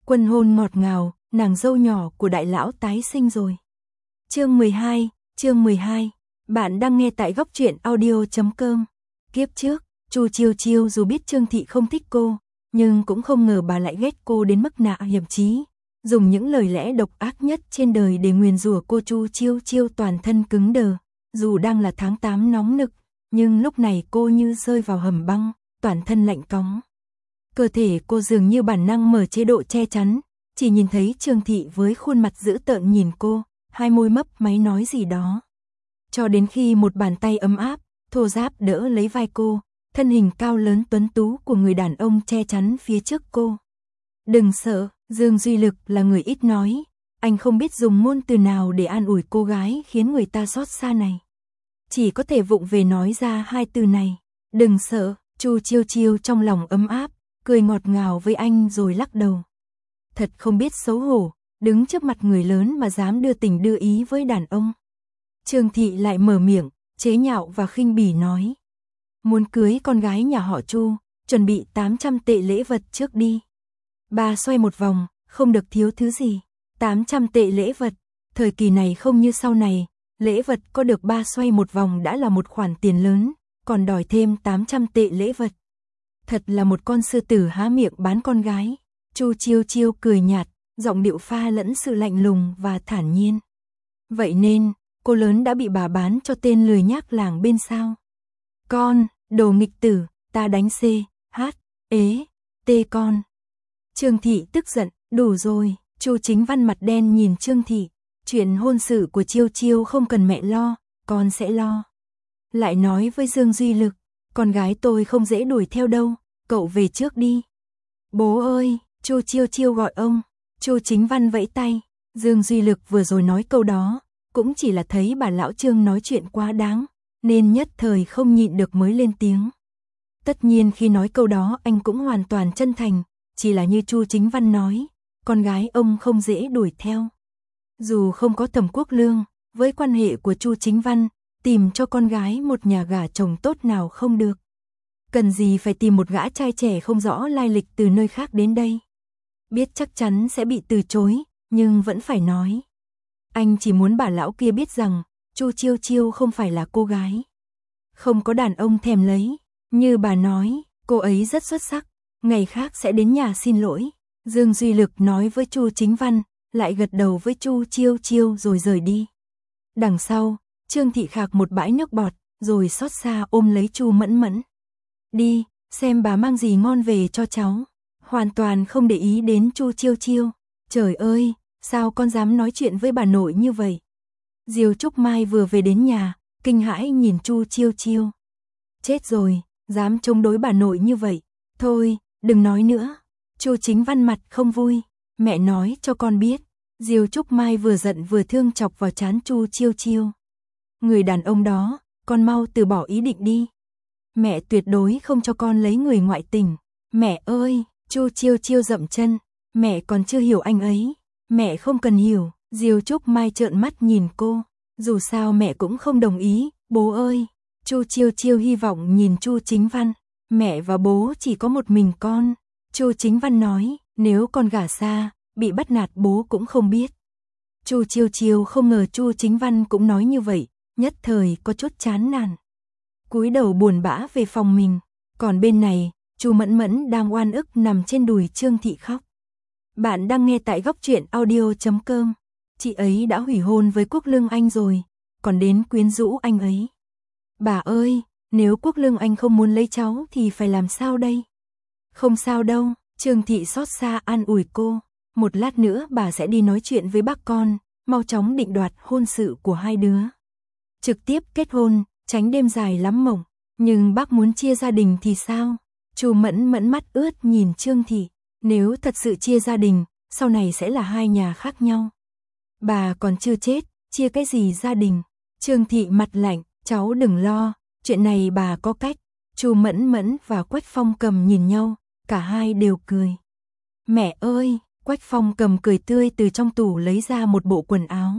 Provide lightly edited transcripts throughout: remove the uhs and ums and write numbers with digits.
Quân hôn ngọt ngào, nàng dâu nhỏ của đại lão tái sinh rồi. Chương 12, bạn đang nghe tại góc truyện audio.com. Kiếp trước, Chu Chiêu Chiêu dù biết Trương Thị không thích cô, nhưng cũng không ngờ bà lại ghét cô đến mức nạ hiểm chí, dùng những lời lẽ độc ác nhất trên đời để nguyền rủa cô. Chu Chiêu Chiêu toàn thân cứng đờ, dù đang là tháng 8 nóng nực, nhưng lúc này cô như rơi vào hầm băng, toàn thân lạnh cóng. Cơ thể cô dường như bản năng mở chế độ che chắn, chỉ nhìn thấy Trương Thị với khuôn mặt dữ tợn nhìn cô, hai môi mấp máy nói gì đó. Cho đến khi một bàn tay ấm áp, thô ráp đỡ lấy vai cô, thân hình cao lớn tuấn tú của người đàn ông che chắn phía trước cô. Đừng sợ, Dương Duy Lực là người ít nói, anh không biết dùng ngôn từ nào để an ủi cô gái khiến người ta xót xa này. Chỉ có thể vụng về nói ra hai từ này, đừng sợ. Chu Chiêu Chiêu trong lòng ấm áp, cười ngọt ngào với anh rồi lắc đầu. Thật không biết xấu hổ, đứng trước mặt người lớn mà dám đưa tình đưa ý với đàn ông. Trương Thị lại mở miệng, chế nhạo và khinh bỉ nói. Muốn cưới con gái nhà họ Chu, chuẩn bị 800 tệ lễ vật trước đi. Bà xoay một vòng, không được thiếu thứ gì. 800 tệ lễ vật, thời kỳ này không như sau này, lễ vật có được ba xoay một vòng đã là một khoản tiền lớn, còn đòi thêm 800 tệ lễ vật. Thật là một con sư tử há miệng bán con gái. Chu Chiêu Chiêu cười nhạt, giọng điệu pha lẫn sự lạnh lùng và thản nhiên. Vậy nên, cô lớn đã bị bà bán cho tên lười nhác làng bên sao? Con, đồ nghịch tử, ta đánh C, H, ế, T con. Trương Thị tức giận, đủ rồi. Chu Chính Văn mặt đen nhìn Trương Thị, chuyện hôn sự của Chiêu Chiêu không cần mẹ lo, con sẽ lo. Lại nói với Dương Duy Lực, con gái tôi không dễ đuổi theo đâu, cậu về trước đi. Bố ơi, Chu Chiêu Chiêu gọi ông. Chu Chính Văn vẫy tay. Dương Duy Lực vừa rồi nói câu đó, cũng chỉ là thấy bà lão Trương nói chuyện quá đáng, nên nhất thời không nhịn được mới lên tiếng. Tất nhiên khi nói câu đó anh cũng hoàn toàn chân thành, chỉ là như Chu Chính Văn nói, con gái ông không dễ đuổi theo. Dù không có Thẩm Quốc Lương, với quan hệ của Chu Chính Văn, tìm cho con gái một nhà gả chồng tốt nào không được. Cần gì phải tìm một gã trai trẻ không rõ lai lịch từ nơi khác đến đây. Biết chắc chắn sẽ bị từ chối, nhưng vẫn phải nói. Anh chỉ muốn bà lão kia biết rằng, Chu Chiêu Chiêu không phải là cô gái. Không có đàn ông thèm lấy. Như bà nói, cô ấy rất xuất sắc, ngày khác sẽ đến nhà xin lỗi. Dương Duy Lực nói với Chu Chính Văn, lại gật đầu với Chu Chiêu Chiêu rồi rời đi. Đằng sau, Trương Thị khạc một bãi nước bọt, rồi xót xa ôm lấy Chu Mẫn Mẫn. Đi, xem bà mang gì ngon về cho cháu. Hoàn toàn không để ý đến Chu Chiêu Chiêu. Trời ơi, sao con dám nói chuyện với bà nội như vậy? Diêu Trúc Mai vừa về đến nhà, kinh hãi nhìn Chu Chiêu Chiêu. Chết rồi, dám chống đối bà nội như vậy. Thôi, đừng nói nữa. Chu Chính Văn mặt không vui. Mẹ nói cho con biết. Diêu Trúc Mai vừa giận vừa thương chọc vào trán Chu Chiêu Chiêu. Người đàn ông đó, con mau từ bỏ ý định đi. Mẹ tuyệt đối không cho con lấy người ngoại tình. Mẹ ơi, Chu Chiêu Chiêu dậm chân. Mẹ còn chưa hiểu anh ấy. Mẹ không cần hiểu. Diêu Trúc Mai trợn mắt nhìn cô. Dù sao mẹ cũng không đồng ý. Bố ơi. Chu Chiêu Chiêu hy vọng nhìn Chu Chính Văn. Mẹ và bố chỉ có một mình con. Chu Chính Văn nói, nếu con gả xa, bị bắt nạt bố cũng không biết. Chu Chiêu Chiêu không ngờ Chu Chính Văn cũng nói như vậy, nhất thời có chút chán nản. Cúi đầu buồn bã về phòng mình, còn bên này, Chu Mẫn Mẫn đang oan ức nằm trên đùi Trương Thị khóc. Bạn đang nghe tại góc truyện audio.com. Chị ấy đã hủy hôn với Quốc Lương Anh rồi, còn đến quyến rũ anh ấy. Bà ơi, nếu Quốc Lương Anh không muốn lấy cháu thì phải làm sao đây? Không sao đâu, Trương Thị xót xa an ủi cô. Một lát nữa bà sẽ đi nói chuyện với bác con, mau chóng định đoạt hôn sự của hai đứa. Trực tiếp kết hôn, tránh đêm dài lắm mộng. Nhưng bác muốn chia gia đình thì sao? Chu Mẫn Mẫn mắt ướt nhìn Trương Thị. Nếu thật sự chia gia đình, sau này sẽ là hai nhà khác nhau. Bà còn chưa chết, chia cái gì gia đình? Trương Thị mặt lạnh, cháu đừng lo, chuyện này bà có cách. Chu Mẫn Mẫn và Quách Phong Cầm nhìn nhau, cả hai đều cười. Mẹ ơi, Quách Phong Cầm cười tươi từ trong tủ lấy ra một bộ quần áo.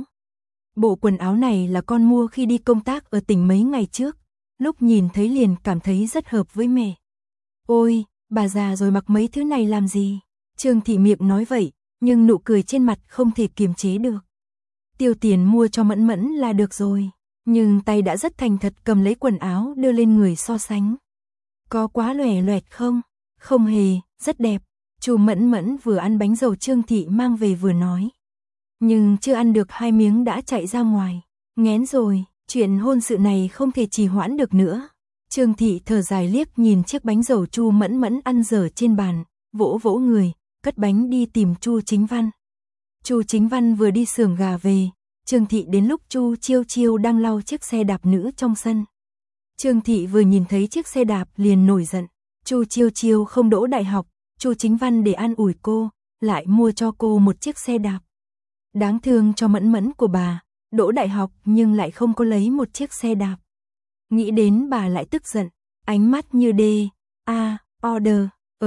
Bộ quần áo này là con mua khi đi công tác ở tỉnh mấy ngày trước, lúc nhìn thấy liền cảm thấy rất hợp với mẹ. Ôi, bà già rồi mặc mấy thứ này làm gì? Trương Thị miệng nói vậy, nhưng nụ cười trên mặt không thể kiềm chế được. Tiêu tiền mua cho Mẫn Mẫn là được rồi, nhưng tay đã rất thành thật cầm lấy quần áo đưa lên người so sánh. Có quá lòe loẹt không? Không hề, rất đẹp. Chu Mẫn Mẫn vừa ăn bánh dầu Trương Thị mang về vừa nói. Nhưng chưa ăn được 2 miếng đã chạy ra ngoài. Nghén rồi, chuyện hôn sự này không thể trì hoãn được nữa. Trương Thị thở dài liếc nhìn chiếc bánh dầu Chu Mẫn Mẫn ăn dở trên bàn, vỗ vỗ người, cất bánh đi tìm Chu Chính Văn. Chu Chính Văn vừa đi xưởng gà về, Trương Thị đến lúc Chu Chiêu Chiêu đang lau chiếc xe đạp nữ trong sân. Trương Thị vừa nhìn thấy chiếc xe đạp liền nổi giận. Chu Chiêu Chiêu không đỗ đại học, Chu Chính Văn để an ủi cô, lại mua cho cô một chiếc xe đạp. Đáng thương cho Mẫn Mẫn của bà, đỗ đại học nhưng lại không có lấy một chiếc xe đạp. Nghĩ đến bà lại tức giận, ánh mắt như order,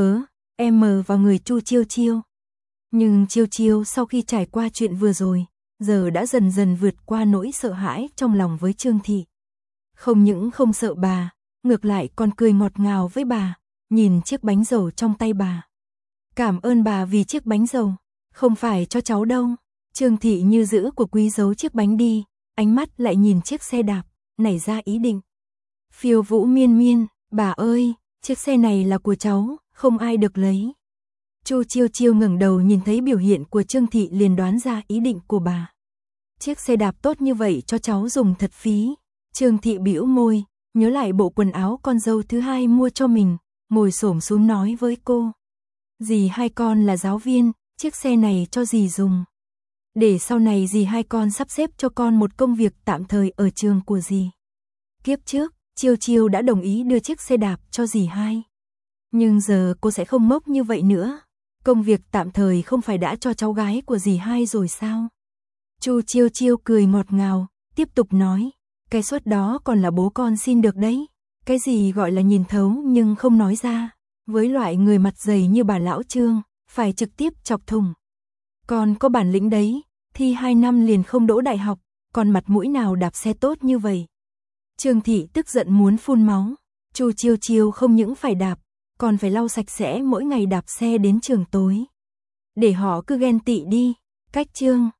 M vào người Chu Chiêu Chiêu. Nhưng Chiêu Chiêu sau khi trải qua chuyện vừa rồi, giờ đã dần dần vượt qua nỗi sợ hãi trong lòng với Trương Thị. Không những không sợ bà, ngược lại còn cười ngọt ngào với bà, nhìn chiếc bánh dầu trong tay bà. Cảm ơn bà vì chiếc bánh dầu, không phải cho cháu đâu. Trương Thị như giữ của quý giấu chiếc bánh đi, ánh mắt lại nhìn chiếc xe đạp, nảy ra ý định. Phiêu Vũ Miên Miên, bà ơi, chiếc xe này là của cháu, không ai được lấy. Chu Chiêu Chiêu ngẩng đầu nhìn thấy biểu hiện của Trương Thị liền đoán ra ý định của bà. Chiếc xe đạp tốt như vậy cho cháu dùng thật phí. Trương Thị bĩu môi, nhớ lại bộ quần áo con dâu thứ hai mua cho mình, ngồi xổm xuống nói với cô. Dì hai con là giáo viên, chiếc xe này cho dì dùng. Để sau này dì hai con sắp xếp cho con một công việc tạm thời ở trường của dì. Kiếp trước, Chiêu Chiêu đã đồng ý đưa chiếc xe đạp cho dì hai. Nhưng giờ cô sẽ không ngốc như vậy nữa. Công việc tạm thời không phải đã cho cháu gái của dì hai rồi sao? Chu Chiêu Chiêu cười ngọt ngào, tiếp tục nói. Cái suất đó còn là bố con xin được đấy. Cái gì gọi là nhìn thấu nhưng không nói ra. Với loại người mặt dày như bà lão Trương, phải trực tiếp chọc thủng. Con có bản lĩnh đấy, thi 2 năm liền không đỗ đại học, còn mặt mũi nào đạp xe tốt như vậy. Trương Thị tức giận muốn phun máu. Chu Chiêu Chiêu không những phải đạp, còn phải lau sạch sẽ mỗi ngày đạp xe đến trường tối. Để họ cứ ghen tị đi. Cách Trương